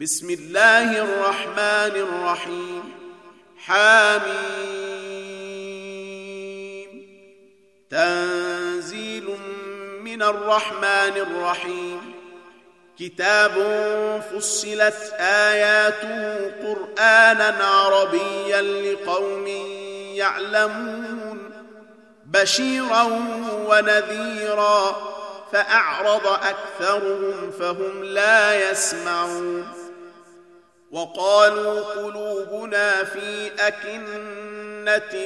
بسم الله الرحمن الرحيم. حميم. تنزيل من الرحمن الرحيم. كتاب فصلت آياته قرآنا عربيا لقوم يعلمون بشيرا ونذيرا فأعرض أكثرهم فهم لا يسمعون. وقالوا قلوبنا في أكنة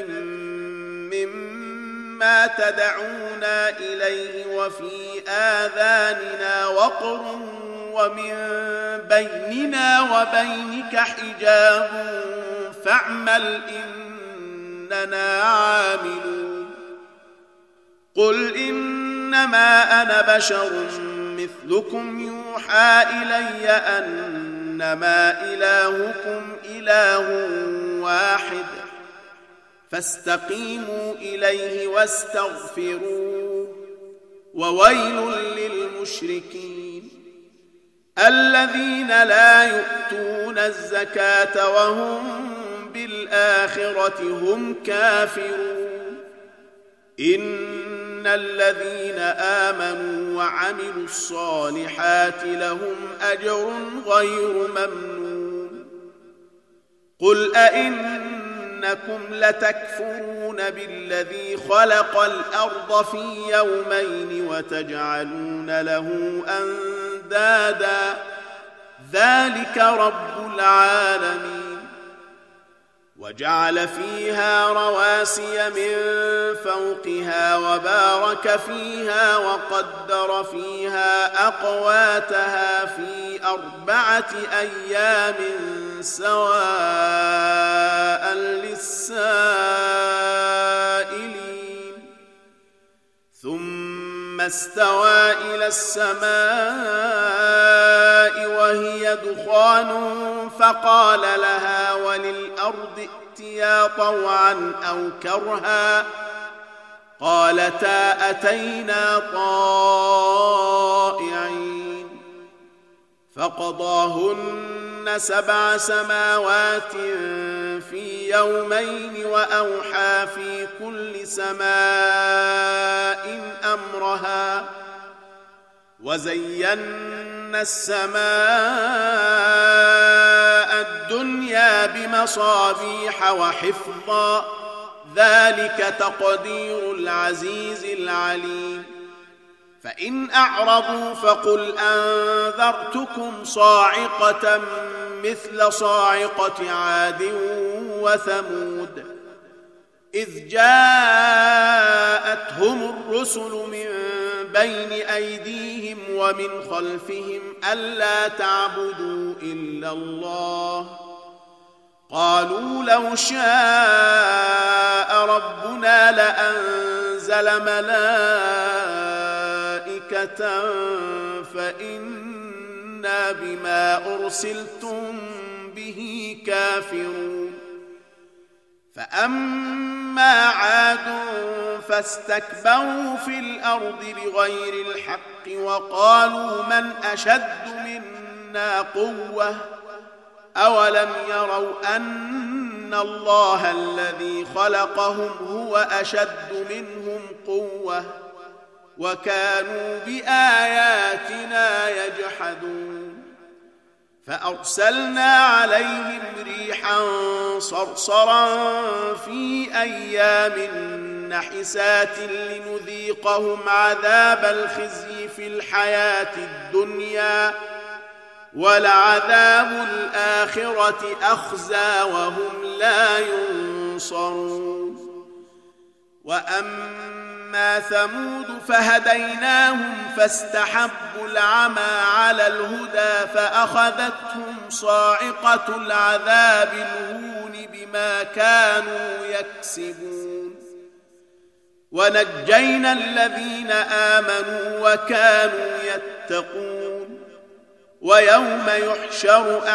مما تدعونا إليه وفي آذاننا وقر ومن بيننا وبينك حجاب فاعمل إننا عاملون. قل إنما أنا بشر مثلكم يوحى إلي أنما إلهكم إله واحد فاستقيموا إليه واستغفروه وويل للمشركين الذين لا يؤتون الزكاة وهم بالآخرة هم كافرون. إن الذين آمنوا وعملوا الصالحات لهم أجر غير ممنون. قل أئنكم لتكفرون بالذي خلق الأرض في يومين وتجعلون له أندادا ذلك رب العالمين. وجعل فيها رواسي من فوقها وبارك فيها وقدر فيها أقواتها في 4 أيام سواء للسائلين. ثم استوى إلى السماء وهي دخان فقال لها وللأرض ائتيا طوعا أو كرها قالتا أتينا طائعين. فقضاهن 7 سماوات في يومين وأوحى في كل سماء أمرها وزينا السماء الدنيا بمصابيح وحفظا ذلك تقدير العزيز العليم. فإن أعرضوا فقل أنذرتكم صاعقة مثل صاعقة عاد وثمود إذ جاءتهم الرسل من بين أيديهم ومن خلفهم ألا تعبدوا إلا الله قالوا لو شاء ربنا لأنزل ملائكة فإنا بما أرسلتم به كافرون. فأما عاد فاستكبروا في الأرض بغير الحق وقالوا من أشد منا قوة أولم يروا أن الله الذي خلقهم هو أشد منهم قوة وكانوا بآياتنا يجحدون. فأرسلنا عليهم ريحا صرصرا في أيام نحسات لنذيقهم عذاب الخزي في الحياة الدنيا ولعذاب الآخرة أخزى وهم لا ينصرون. وأما ثمود فهديناهم فاستحبوا العمى على الهدى فأخذتهم صاعقة العذاب الهون بما كانوا يكسبون. ونجينا الذين آمنوا وكانوا يتقون. ويوم يحشر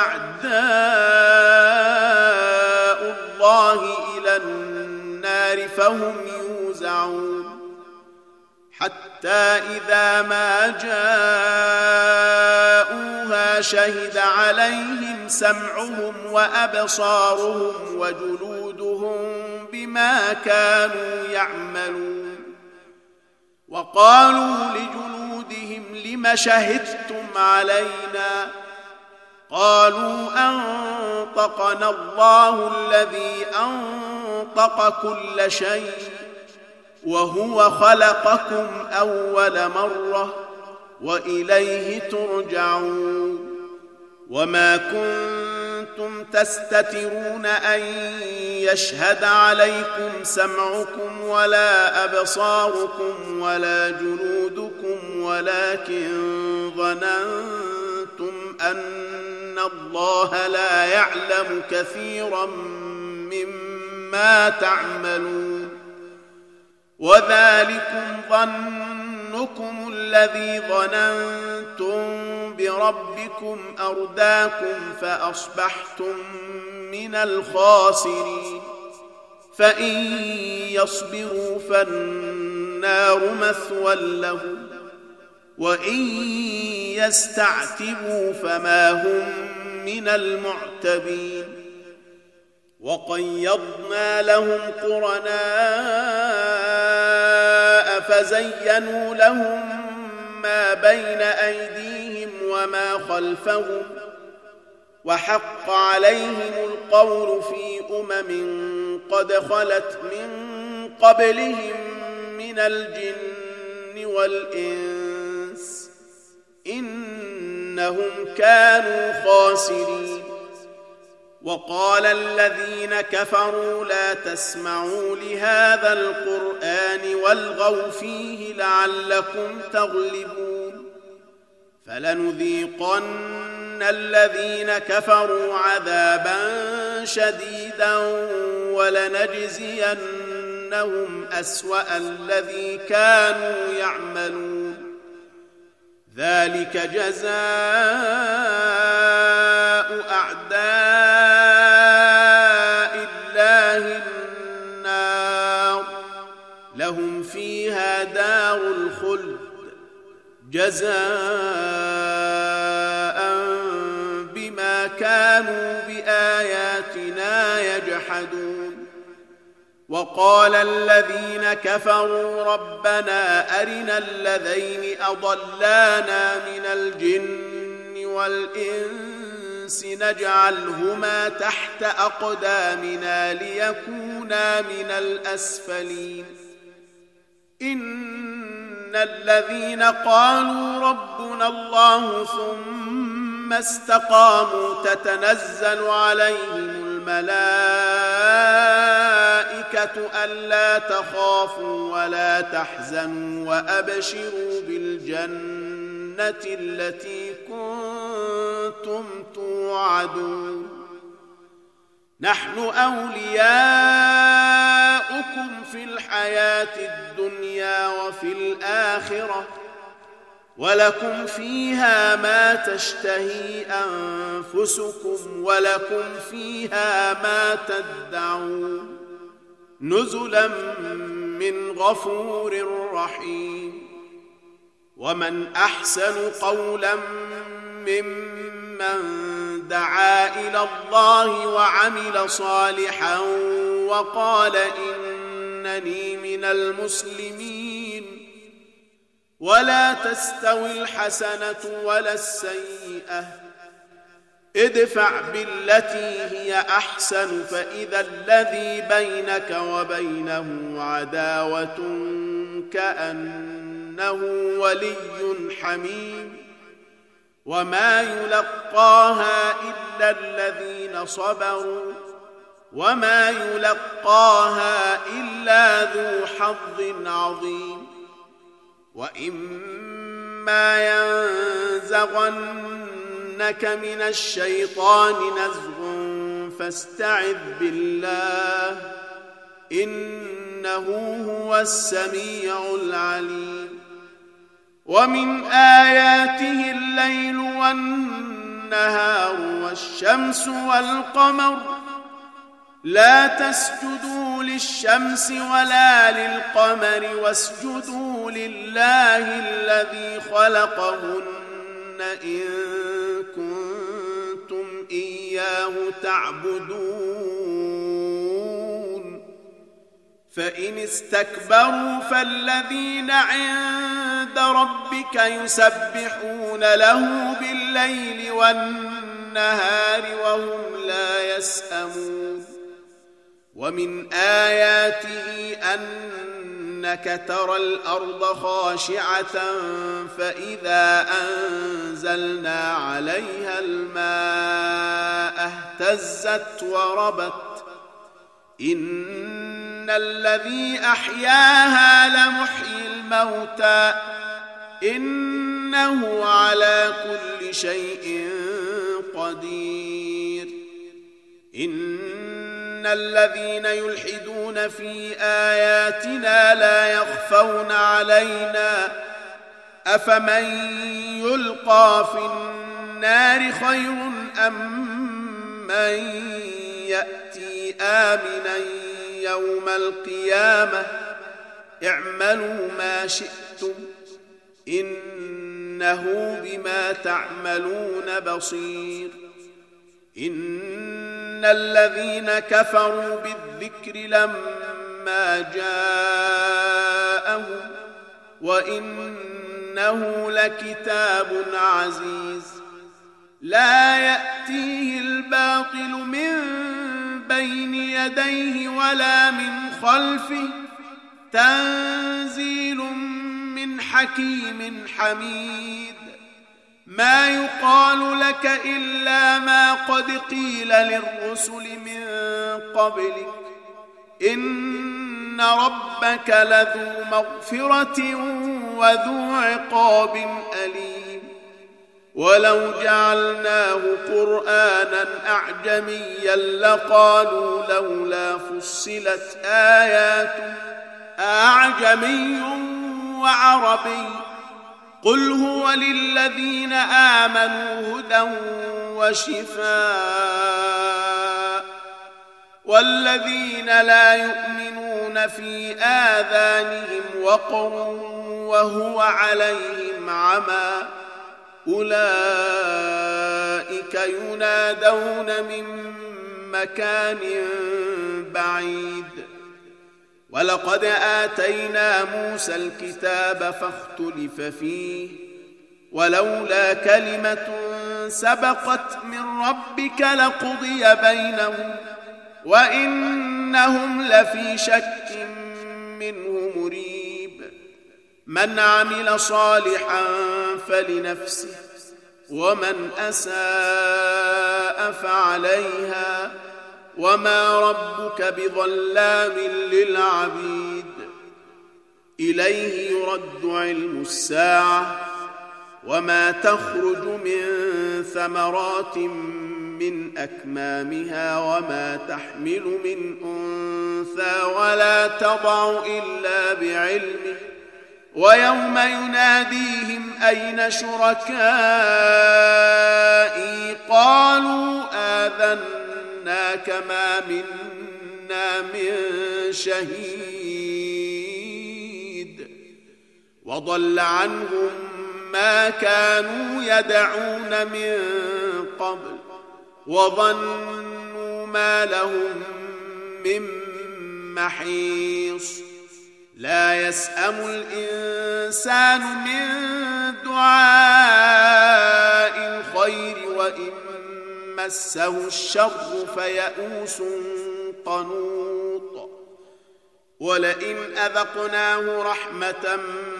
أعداء الله إلى النار فهم يوزعون حتى إذا ما جاءوها شهد عليهم سمعهم وأبصارهم وجلودهم بما كانوا يعملون وقالوا لجلودهم لم شهدتم علينا قالوا أنطقنا الله الذي أنطق كل شيء وهو خلقكم أول مرة وإليه ترجعون وما كنتم تستترون أن يشهد عليكم سمعكم ولا أبصاركم ولا جلودكم ولكن ظننتم أن الله لا يعلم كثيرا مما تعملون وذلكم ظنكم الذي ظننتم بربكم أرداكم فأصبحتم من الخاسرين فإن يصبروا فالنار مثوى لهم وإن يستعتبوا فما هم من المعتبين وقيضنا لهم قرناء فزينوا لهم ما بين أيديهم وما خلفهم وحق عليهم القول في قد خلت من قبلهم من الجن والإنس إنهم كانوا خاسرين وقال الذين كفروا لا تسمعوا لهذا القرآن والغوا فيه لعلكم تغلبون فلنذيقن الذين كفروا عذابا شديدا ولنجزينهم أسوأ الذي كانوا يعملون ذلك جزاء أعداء الله النار لهم فيها دار الخلد جزاء بما كانوا بآياتنا يجحدون وقال الذين كفروا ربنا أرنا الذين أضلانا من الجن والإنس نجعلهما تحت أقدامنا ليكونا من الأسفلين إن الذين قالوا ربنا الله ثم استقاموا تتنزل عليهم الملائكة ألا تخافوا ولا تحزنوا وأبشروا بالجنة التي كنتم توعدون نحن أولياؤكم في الحياة الدنيا وفي الآخرة ولكم فيها ما تشتهي أنفسكم ولكم فيها ما تدعون نزلا من غفور رحيم ومن أحسن قولا ممن دعا إلى الله وعمل صالحا وقال إنني من المسلمين ولا تستوي الحسنة ولا السيئة ادفع بالتي هي أحسن فإذا الذي بينك وبينه عداوة كأنه ولي حميم وما يلقاها إلا الذين صبروا وما يلقاها إلا ذو حظ عظيم وإما ينزغنك من الشيطان نزغ فاستعذ بالله إنه هو السميع العليم ومن آياته الليل والنهار والشمس والقمر لا تسجدوا للشمس ولا للقمر واسجدوا لله الذي خلقهن إن كنتم إياه تعبدون فإن استكبروا فالذين عند ربك يسبحون له بالليل والنهار وهم لا يسأمون ومن آياته أنك ترى الأرض خاشعة فإذا أنزلنا عليها الماء اهتزت وربت إن الذي أحياها لمحيي الموتى إنه على كل شيء قدير إن الذين يلحدون في آياتنا لا يخفون علينا أفمن يلقى في النار خير أم من يأتي آمنا يوم القيامة اعملوا ما شئتم إنه بما تعملون بصير إن الذين كفروا بالذكر لما جاءهم وإنه لكتاب عزيز لا يأتيه الباطل من بين يديه ولا من خلفه تنزيل من حكيم حميد ما يقال لك إلا ما قد قيل للرسل من قبلك إن ربك لذو مغفرة وذو عقاب أليم ولو جعلناه قرآنا أعجميا لقالوا لولا فصلت آياته أعجمي وعربي قل هو للذين آمنوا هدى وشفاء والذين لا يؤمنون في آذانهم وقر وهو عليهم عمى أولئك ينادون من مكان بعيد ولقد آتينا موسى الكتاب فاختلف فيه ولولا كلمة سبقت من ربك لقضي بينهم وإنهم لفي شك منه مريب من عمل صالحا فلنفسه ومن أساء فعليها وما ربك بظلام للعبيد إليه يرد علم الساعة وما تخرج من ثمرات من أكمامها وما تحمل من أنثى ولا تضع إلا بعلمه ويوم يناديهم أين شركائي قالوا آذناك ما منا من شهيد وضل عنهم ما كانوا يدعون من قبل وظنوا ما لهم من محيص لا يسأم الإنسان من دعاء الخير وإن مسه الشر فيئوس قنوط ولئن أذقناه رحمة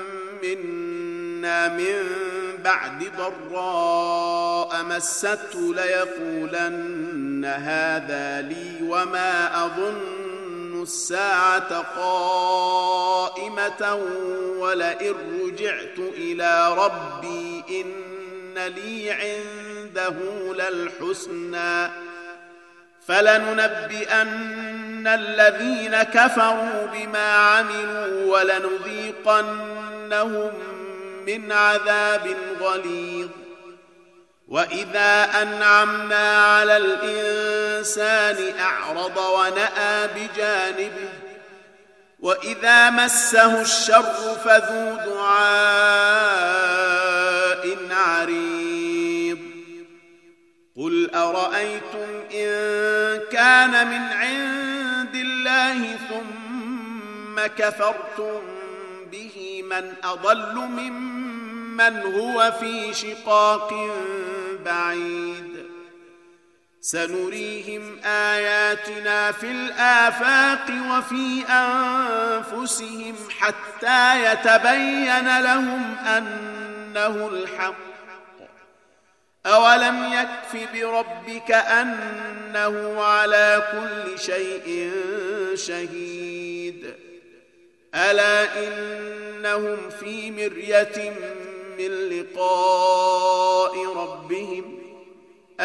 منا من بعد ضراء مسته ليقولن هذا لي وما أظن الساعة قائمة ولئن رجعت إلى ربي إن لي عنده للحسنى فلننبئن الذين كفروا بما عملوا ولنذيقنهم من عذاب غليظ وإذا أنعمنا على الإنسان أعرض ونأى بجانبه وإذا مسه الشر فذو دعاء عريض قل أرأيتم إن كان من عند الله ثم كفرتم به من أضل ممن هو في شقاق بعيد سنريهم آياتنا في الآفاق وفي أنفسهم حتى يتبين لهم أنه الحق أولم يكف بربك أنه على كل شيء شهيد ألا إنهم في مرية من لقاء ربهم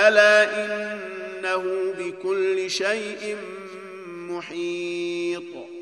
ألا إنه بكل شيء محيط